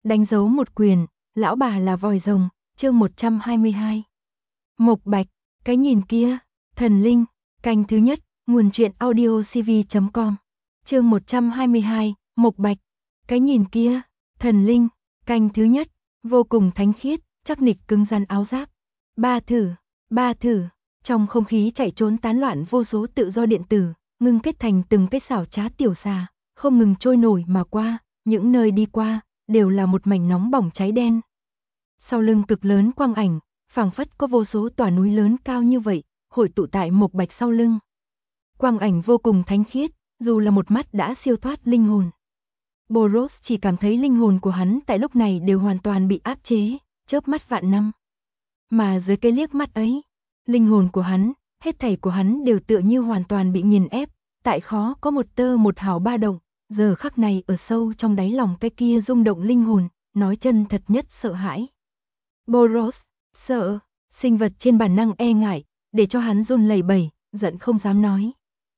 Đánh dấu một quyền, lão bà là vòi rồng, chương 122. Mộc Bạch, cái nhìn kia, thần linh, canh thứ nhất, nguồn truyện audio cv.com. Chương 122, Mộc Bạch, cái nhìn kia, thần linh, canh thứ nhất, vô cùng thánh khiết, chắc nịch cứng rắn áo giáp. Ba thử, trong không khí chạy trốn tán loạn vô số tự do điện tử, ngưng kết thành từng cái xảo trá tiểu xà, không ngừng trôi nổi mà qua, những nơi đi qua đều là một mảnh nóng bỏng cháy đen. Sau lưng cực lớn quang ảnh, phảng phất có vô số tòa núi lớn cao như vậy, hội tụ tại Mộc Bạch sau lưng. Quang ảnh vô cùng thánh khiết, dù là một mắt đã siêu thoát linh hồn. Boros chỉ cảm thấy linh hồn của hắn tại lúc này đều hoàn toàn bị áp chế, chớp mắt vạn năm. Mà dưới cái liếc mắt ấy, linh hồn của hắn, hết thảy của hắn đều tựa như hoàn toàn bị nghiền ép, tại khó có một tơ một hào ba động, giờ khắc này ở sâu trong đáy lòng cái kia rung động linh hồn, nói chân thật nhất sợ hãi. Boros, sợ, sinh vật trên bản năng e ngại, để cho hắn run lẩy bẩy, giận không dám nói.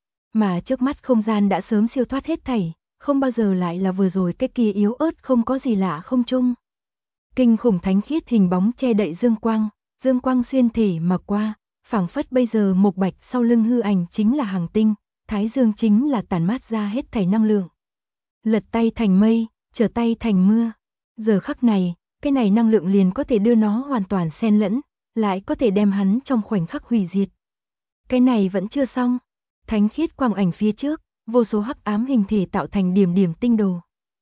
Mà trước mắt không gian đã sớm siêu thoát hết thảy, không bao giờ lại là vừa rồi cái kia yếu ớt không có gì lạ không chung. Kinh khủng thánh khiết hình bóng che đậy dương quang xuyên thể mà qua, phảng phất bây giờ Mộc Bạch sau lưng hư ảnh chính là hàng tinh, thái dương chính là tản mát ra hết thảy năng lượng. Lật tay thành mây, trở tay thành mưa. Giờ khắc này, cái này năng lượng liền có thể đưa nó hoàn toàn xen lẫn, lại có thể đem hắn trong khoảnh khắc hủy diệt. Cái này vẫn chưa xong, thánh khiết quang ảnh phía trước, vô số hắc ám hình thể tạo thành điểm điểm tinh đồ.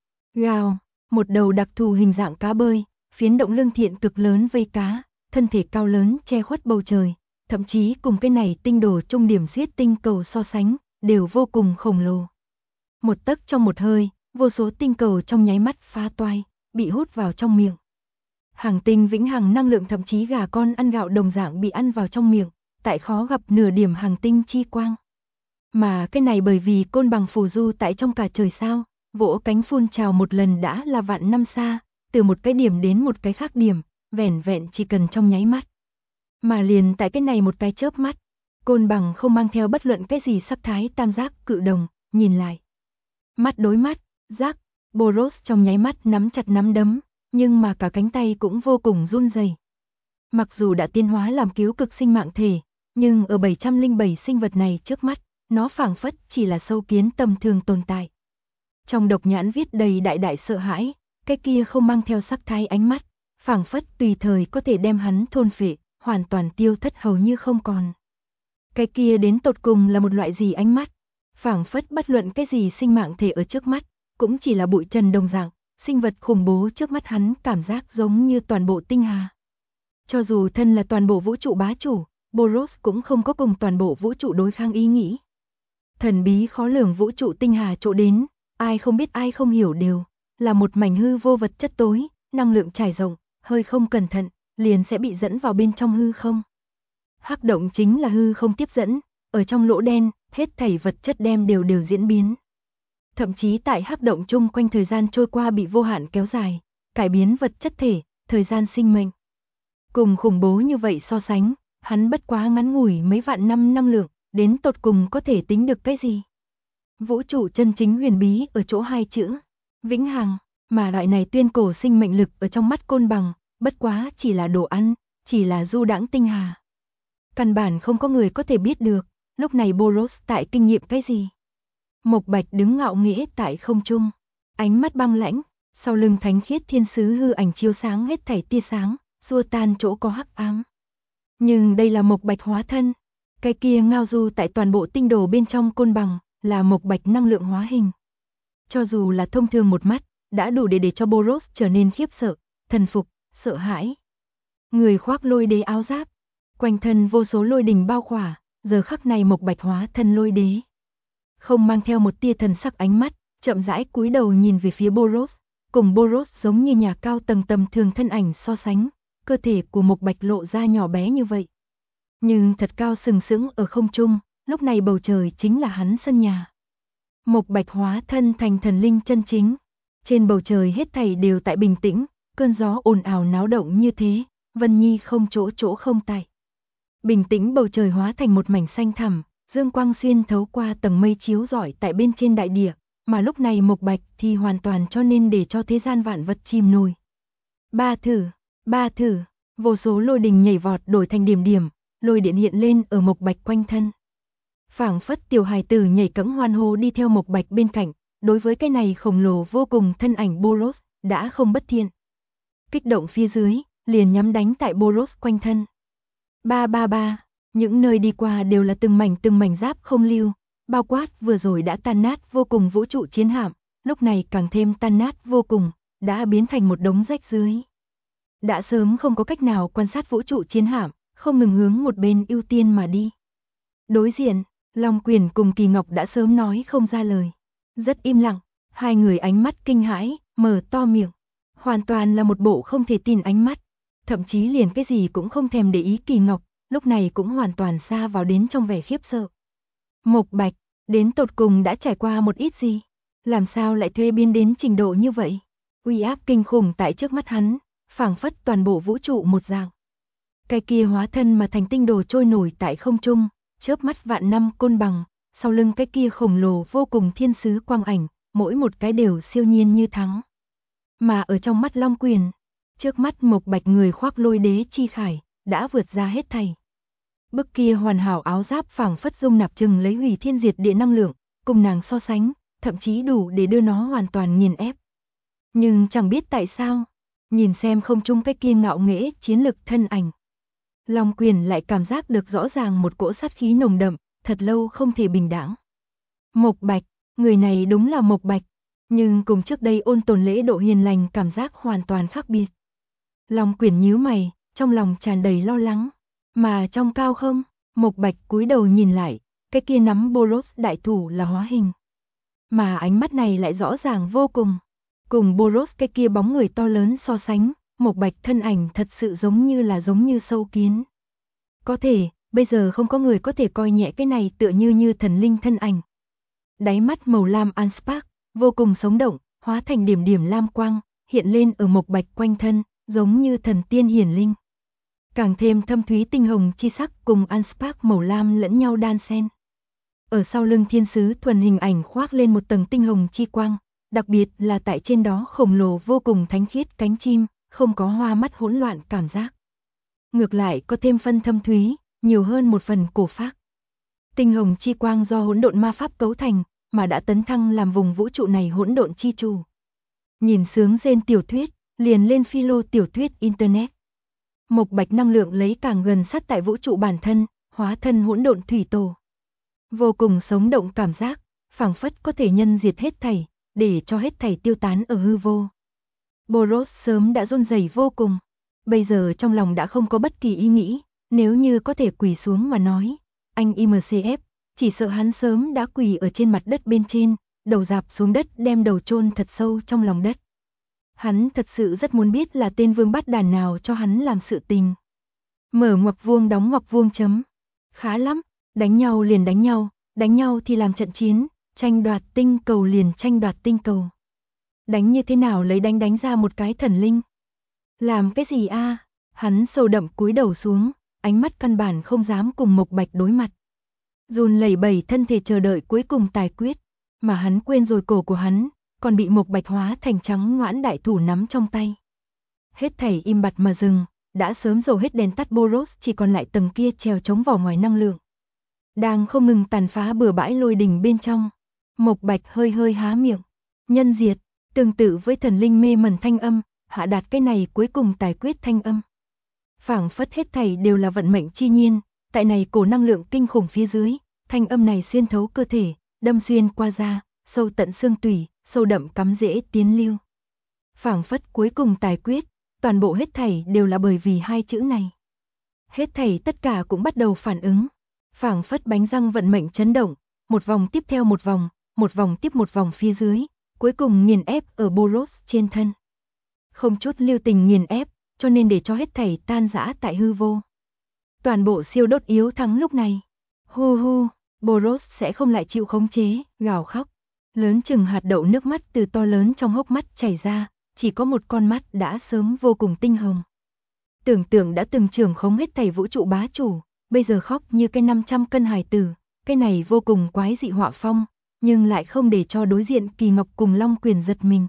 Gào, một đầu đặc thù hình dạng cá bơi, phiến động lưng thiện cực lớn vây cá, thân thể cao lớn che khuất bầu trời, thậm chí cùng cái này tinh đồ trung điểm xuyết tinh cầu so sánh, đều vô cùng khổng lồ. Một tấc trong một hơi, vô số tinh cầu trong nháy mắt phá toai, bị hút vào trong miệng. Hàng tinh vĩnh hằng năng lượng thậm chí gà con ăn gạo đồng dạng bị ăn vào trong miệng, tại khó gặp nửa điểm hàng tinh chi quang. Mà cái này bởi vì côn bằng phù du tại trong cả trời sao, vỗ cánh phun trào một lần đã là vạn năm xa, từ một cái điểm đến một cái khác điểm, vẻn vẹn chỉ cần trong nháy mắt. Mà liền tại cái này một cái chớp mắt, côn bằng không mang theo bất luận cái gì sắc thái tam giác cự đồng, nhìn lại. Mắt đối mắt, giác, Boros trong nháy mắt nắm chặt nắm đấm, nhưng mà cả cánh tay cũng vô cùng run rẩy. Mặc dù đã tiến hóa làm cứu cực sinh mạng thể, nhưng ở 707 sinh vật này trước mắt, nó phảng phất chỉ là sâu kiến tầm thường tồn tại. Trong độc nhãn viết đầy đại sợ hãi, cái kia không mang theo sắc thái ánh mắt, phảng phất tùy thời có thể đem hắn thôn phệ, hoàn toàn tiêu thất hầu như không còn. Cái kia đến tột cùng là một loại gì ánh mắt? Phảng phất bất luận cái gì sinh mạng thể ở trước mắt, cũng chỉ là bụi trần đồng dạng, sinh vật khủng bố trước mắt hắn cảm giác giống như toàn bộ tinh hà. Cho dù thân là toàn bộ vũ trụ bá chủ, Boros cũng không có cùng toàn bộ vũ trụ đối kháng ý nghĩ. Thần bí khó lường vũ trụ tinh hà chỗ đến, ai không biết ai không hiểu đều, là một mảnh hư vô vật chất tối, năng lượng trải rộng, hơi không cẩn thận, liền sẽ bị dẫn vào bên trong hư không. Hắc động chính là hư không tiếp dẫn, ở trong lỗ đen, hết thảy vật chất đem đều diễn biến. Thậm chí tại hắc động chung quanh thời gian trôi qua bị vô hạn kéo dài, cải biến vật chất thể, thời gian sinh mệnh. Cùng khủng bố như vậy so sánh, hắn bất quá ngắn ngủi mấy vạn năm năng lượng, đến tột cùng có thể tính được cái gì? Vũ trụ chân chính huyền bí ở chỗ hai chữ, vĩnh hằng, mà loại này tuyên cổ sinh mệnh lực ở trong mắt côn bằng, bất quá chỉ là đồ ăn, chỉ là du đãng tinh hà. Căn bản không có người có thể biết được, lúc này Boros tại kinh nghiệm cái gì? Mộc Bạch đứng ngạo nghễ tại không trung, ánh mắt băng lãnh, sau lưng thánh khiết thiên sứ hư ảnh chiếu sáng hết thảy tia sáng, xua tan chỗ có hắc ám. Nhưng đây là Mộc Bạch hóa thân, cái kia ngao du tại toàn bộ tinh đồ bên trong côn bằng, là Mộc Bạch năng lượng hóa hình. Cho dù là thông thường một mắt, đã đủ để cho Boros trở nên khiếp sợ, thần phục, sợ hãi. Người khoác lôi đế áo giáp, quanh thân vô số lôi đình bao khỏa, giờ khắc này Mộc Bạch hóa thân lôi đế. Không mang theo một tia thần sắc ánh mắt, chậm rãi cúi đầu nhìn về phía Boros, cùng Boros giống như nhà cao tầng tầm thường thân ảnh so sánh, cơ thể của Mộc Bạch lộ ra nhỏ bé như vậy. Nhưng thật cao sừng sững ở không trung, lúc này bầu trời chính là hắn sân nhà. Mộc Bạch hóa thân thành thần linh chân chính, trên bầu trời hết thảy đều tại bình tĩnh, cơn gió ồn ào náo động như thế, Vân Nhi không chỗ không tại. Bình tĩnh bầu trời hóa thành một mảnh xanh thẳm, dương quang xuyên thấu qua tầng mây chiếu rọi tại bên trên đại địa, mà lúc này Mộc Bạch thì hoàn toàn cho nên để cho thế gian vạn vật chìm nổi. Ba thử, vô số lôi đình nhảy vọt đổi thành điểm điểm, lôi điện hiện lên ở Mộc Bạch quanh thân. Phảng phất tiểu hài tử nhảy cẫng hoan hô đi theo Mộc Bạch bên cạnh, đối với cái này khổng lồ vô cùng thân ảnh Boros, đã không bất thiện. Kích động phía dưới, liền nhắm đánh tại Boros quanh thân. Ba, những nơi đi qua đều là từng mảnh giáp không lưu, bao quát vừa rồi đã tan nát vô cùng vũ trụ chiến hạm, lúc này càng thêm tan nát vô cùng, đã biến thành một đống rách dưới. Đã sớm không có cách nào quan sát vũ trụ chiến hạm, không ngừng hướng một bên ưu tiên mà đi. Đối diện, Long Quyền cùng Kỳ Ngọc đã sớm nói không ra lời. Rất im lặng, hai người ánh mắt kinh hãi, mở to miệng. Hoàn toàn là một bộ không thể tin ánh mắt. Thậm chí liền cái gì cũng không thèm để ý Kỳ Ngọc, lúc này cũng hoàn toàn xa vào đến trong vẻ khiếp sợ. Mộc Bạch, đến tột cùng đã trải qua một ít gì? Làm sao lại thuê biến đến trình độ như vậy? Uy áp kinh khủng tại trước mắt hắn, phảng phất toàn bộ vũ trụ một dạng. Cái kia hóa thân mà thành tinh đồ trôi nổi tại không trung, chớp mắt vạn năm côn bằng, sau lưng cái kia khổng lồ vô cùng thiên sứ quang ảnh, mỗi một cái đều siêu nhiên như thắng. Mà ở trong mắt Long Quyền, trước mắt Mộc Bạch người khoác lôi đế chi khải, đã vượt ra hết thảy. Bức kia hoàn hảo áo giáp phảng phất dung nạp chừng lấy hủy thiên diệt địa năng lượng, cùng nàng so sánh, thậm chí đủ để đưa nó hoàn toàn nghiền ép. Nhưng chẳng biết tại sao, nhìn xem không trung cái kia ngạo nghễ chiến lực thân ảnh. Long Quyền lại cảm giác được rõ ràng một cỗ sát khí nồng đậm, thật lâu không thể bình đẳng. Mộc Bạch, người này đúng là Mộc Bạch, nhưng cùng trước đây ôn tồn lễ độ hiền lành cảm giác hoàn toàn khác biệt. Long Quyền nhíu mày, trong lòng tràn đầy lo lắng, mà trong cao không, Mộc Bạch cúi đầu nhìn lại, cái kia nắm Boros đại thủ là hóa hình. Mà ánh mắt này lại rõ ràng vô cùng, cùng Boros cái kia bóng người to lớn so sánh, Mộc Bạch thân ảnh thật sự giống như sâu kiến. Có thể, bây giờ không có người có thể coi nhẹ cái này tựa như thần linh thân ảnh. Đáy mắt màu lam Anspark, vô cùng sống động, hóa thành điểm điểm lam quang, hiện lên ở Mộc Bạch quanh thân, giống như thần tiên hiển linh. Càng thêm thâm thúy tinh hồng chi sắc cùng Anspark màu lam lẫn nhau đan xen. Ở sau lưng thiên sứ thuần hình ảnh khoác lên một tầng tinh hồng chi quang, đặc biệt là tại trên đó khổng lồ vô cùng thánh khiết cánh chim, không có hoa mắt hỗn loạn cảm giác. Ngược lại có thêm phân thâm thúy, nhiều hơn một phần cổ phác. Tinh hồng chi quang do hỗn độn ma pháp cấu thành, mà đã tấn thăng làm vùng vũ trụ này hỗn độn chi chủ. Nhìn sướng rên tiểu thuyết, liền lên philo tiểu thuyết internet. Mộc Bạch năng lượng lấy càng gần sát tại vũ trụ bản thân, hóa thân hỗn độn thủy tổ. Vô cùng sống động cảm giác, phảng phất có thể nhân diệt hết thảy, để cho hết thảy tiêu tán ở hư vô. Boros sớm đã run rẩy vô cùng, bây giờ trong lòng đã không có bất kỳ ý nghĩ, nếu như có thể quỳ xuống mà nói, anh IMCF, chỉ sợ hắn sớm đã quỳ ở trên mặt đất bên trên, đầu rạp xuống đất đem đầu chôn thật sâu trong lòng đất. Hắn thật sự rất muốn biết là tên vương bát đàn nào cho hắn làm sự tình. Mở ngoặc vuông đóng ngoặc vuông chấm. Khá lắm, đánh nhau liền đánh nhau thì làm trận chiến, tranh đoạt tinh cầu liền tranh đoạt tinh cầu. Đánh như thế nào lấy đánh ra một cái thần linh? Làm cái gì a? Hắn sâu đậm cúi đầu xuống, ánh mắt căn bản không dám cùng Mộc Bạch đối mặt. Run lẩy bẩy thân thể chờ đợi cuối cùng tài quyết, mà hắn quên rồi cổ của hắn, còn bị Mộc Bạch hóa thành trắng ngoãn đại thủ nắm trong tay. Hết thảy im bặt mà dừng, đã sớm dầu hết đèn tắt Boros chỉ còn lại tầng kia treo chống vỏ ngoài năng lượng. Đang không ngừng tàn phá bừa bãi lôi đình bên trong. Mộc Bạch hơi há miệng. Nhân diệt, tương tự với thần linh mê mẩn thanh âm, hạ đạt cái này cuối cùng tài quyết thanh âm. Phảng phất hết thảy đều là vận mệnh chi nhiên, tại này cổ năng lượng kinh khủng phía dưới, thanh âm này xuyên thấu cơ thể, đâm xuyên qua da, sâu tận xương tủy, sâu đậm cắm rễ tiến lưu. Phảng phất cuối cùng tài quyết, toàn bộ hết thảy đều là bởi vì hai chữ này. Hết thảy tất cả cũng bắt đầu phản ứng. Phảng phất bánh răng vận mệnh chấn động, một vòng tiếp theo một vòng tiếp một vòng phía dưới, cuối cùng nghiền ép ở Boros trên thân. Không chút lưu tình nghiền ép, cho nên để cho hết thảy tan rã tại hư vô. Toàn bộ siêu đốt yếu thắng lúc này. Hu, Boros sẽ không lại chịu khống chế, gào khóc. Lớn chừng hạt đậu nước mắt từ to lớn trong hốc mắt chảy ra, chỉ có một con mắt đã sớm vô cùng tinh hồng. Tưởng tượng đã từng trưởng khống hết thảy vũ trụ bá chủ, bây giờ khóc như cái 500 cân hài tử, cái này vô cùng quái dị họa phong, nhưng lại không để cho đối diện Kỳ Ngọc cùng Long Quyền giật mình.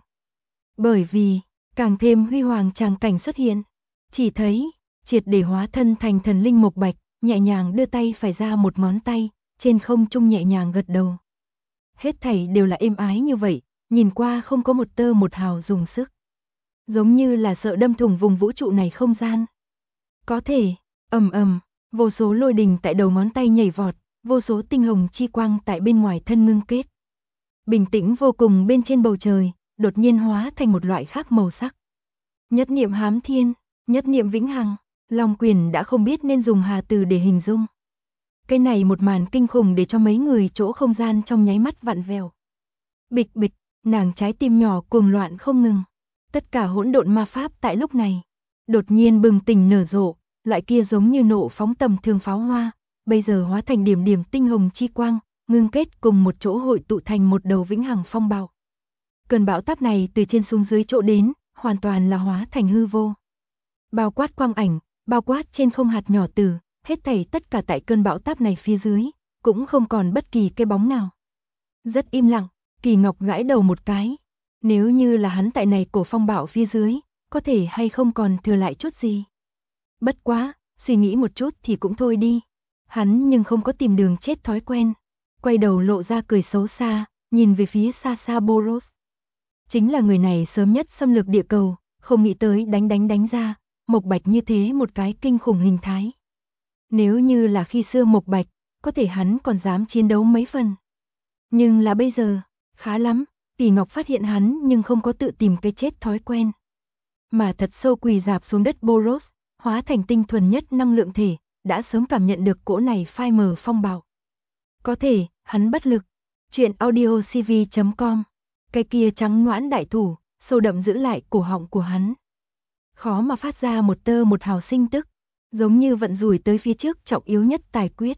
Bởi vì, càng thêm huy hoàng tràng cảnh xuất hiện, chỉ thấy, triệt để hóa thân thành thần linh Mộc Bạch, nhẹ nhàng đưa tay phải ra một ngón tay, trên không trung nhẹ nhàng gật đầu. Hết thảy đều là êm ái như vậy, nhìn qua không có một tơ một hào dùng sức. Giống như là sợ đâm thủng vùng vũ trụ này không gian. Có thể, ầm ầm, vô số lôi đình tại đầu ngón tay nhảy vọt, vô số tinh hồng chi quang tại bên ngoài thân ngưng kết. Bình tĩnh vô cùng bên trên bầu trời, đột nhiên hóa thành một loại khác màu sắc. Nhất niệm hám thiên, nhất niệm vĩnh hằng, Long Quyền đã không biết nên dùng hà từ để hình dung. Cái này một màn kinh khủng để cho mấy người chỗ không gian trong nháy mắt vặn vẹo. Bịch bịch, nàng trái tim nhỏ cuồng loạn không ngừng. Tất cả hỗn độn ma pháp tại lúc này đột nhiên bừng tỉnh nở rộ, loại kia giống như nộ phóng tầm thường pháo hoa, bây giờ hóa thành điểm điểm tinh hồng chi quang, ngưng kết cùng một chỗ hội tụ thành một đầu vĩnh hằng phong bạo. Cơn bão táp này từ trên xuống dưới chỗ đến, hoàn toàn là hóa thành hư vô. Bao quát quang ảnh, bao quát trên không hạt nhỏ tử, hết thảy tất cả tại cơn bão táp này phía dưới, cũng không còn bất kỳ cái bóng nào. Rất im lặng, Kỳ Ngọc gãi đầu một cái. Nếu như là hắn tại này cổ phong bạo phía dưới, có thể hay không còn thừa lại chút gì. Bất quá, suy nghĩ một chút thì cũng thôi đi. Hắn nhưng không có tìm đường chết thói quen. Quay đầu lộ ra cười xấu xa, nhìn về phía xa xa Boros. Chính là người này sớm nhất xâm lược địa cầu, không nghĩ tới đánh ra, Mộc Bạch như thế một cái kinh khủng hình thái. Nếu như là khi xưa Mộc Bạch, có thể hắn còn dám chiến đấu mấy phần. Nhưng là bây giờ, khá lắm, Kỳ Ngọc phát hiện hắn nhưng không có tự tìm cái chết thói quen. Mà thật sâu quỳ dạp xuống đất Boros, hóa thành tinh thuần nhất năng lượng thể, đã sớm cảm nhận được cỗ này phai mờ phong bạo. Có thể, hắn bất lực. Chuyện audiocv.com. Cái kia trắng noãn đại thủ, sâu đậm giữ lại cổ họng của hắn. Khó mà phát ra một tơ một hào sinh tức, giống như vận rủi tới phía trước trọng yếu nhất tài quyết.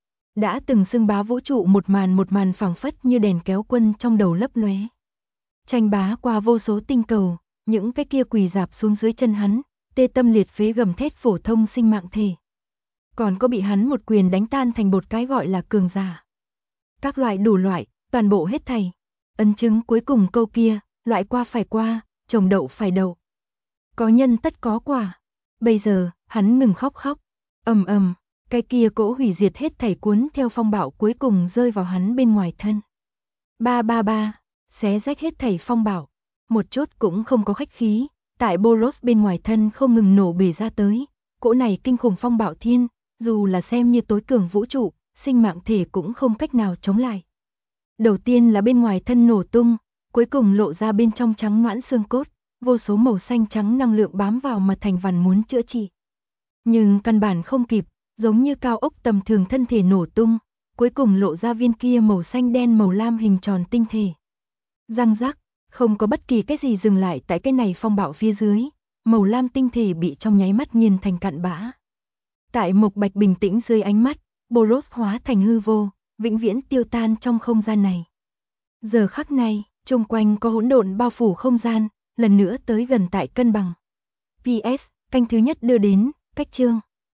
Đã từng xưng bá vũ trụ một màn phảng phất như đèn kéo quân trong đầu lấp lóe. Tranh bá qua vô số tinh cầu, những cái kia quỳ dạp xuống dưới chân hắn, tê tâm liệt phế gầm thét phổ thông sinh mạng thể. Còn có bị hắn một quyền đánh tan thành bột cái gọi là cường giả. Các loại đủ loại, toàn bộ hết thảy. Ấn chứng cuối cùng câu kia, loại qua phải qua, trồng đậu phải đậu. Có nhân tất có quả. Bây giờ, hắn ngừng khóc. Ầm ầm, cái kia cỗ hủy diệt hết thảy cuốn theo phong bạo cuối cùng rơi vào hắn bên ngoài thân. Ba, xé rách hết thảy phong bạo, một chút cũng không có khách khí, tại Boros bên ngoài thân không ngừng nổ bể ra tới, cỗ này kinh khủng phong bạo thiên, dù là xem như tối cường vũ trụ, sinh mạng thể cũng không cách nào chống lại. Đầu tiên là bên ngoài thân nổ tung, cuối cùng lộ ra bên trong trắng noãn xương cốt, vô số màu xanh trắng năng lượng bám vào mà thành vằn muốn chữa trị. Nhưng căn bản không kịp, giống như cao ốc tầm thường thân thể nổ tung, cuối cùng lộ ra viên kia màu xanh đen màu lam hình tròn tinh thể. Răng rắc, không có bất kỳ cái gì dừng lại tại cái này phong bạo phía dưới, màu lam tinh thể bị trong nháy mắt nghiền thành cặn bã. Tại Mộc Bạch bình tĩnh dưới ánh mắt, Boros hóa thành hư vô, vĩnh viễn tiêu tan trong không gian này. Giờ khắc này, xung quanh có hỗn độn bao phủ không gian, lần nữa tới gần tại cân bằng. PS, canh thứ nhất đưa đến, cách chương.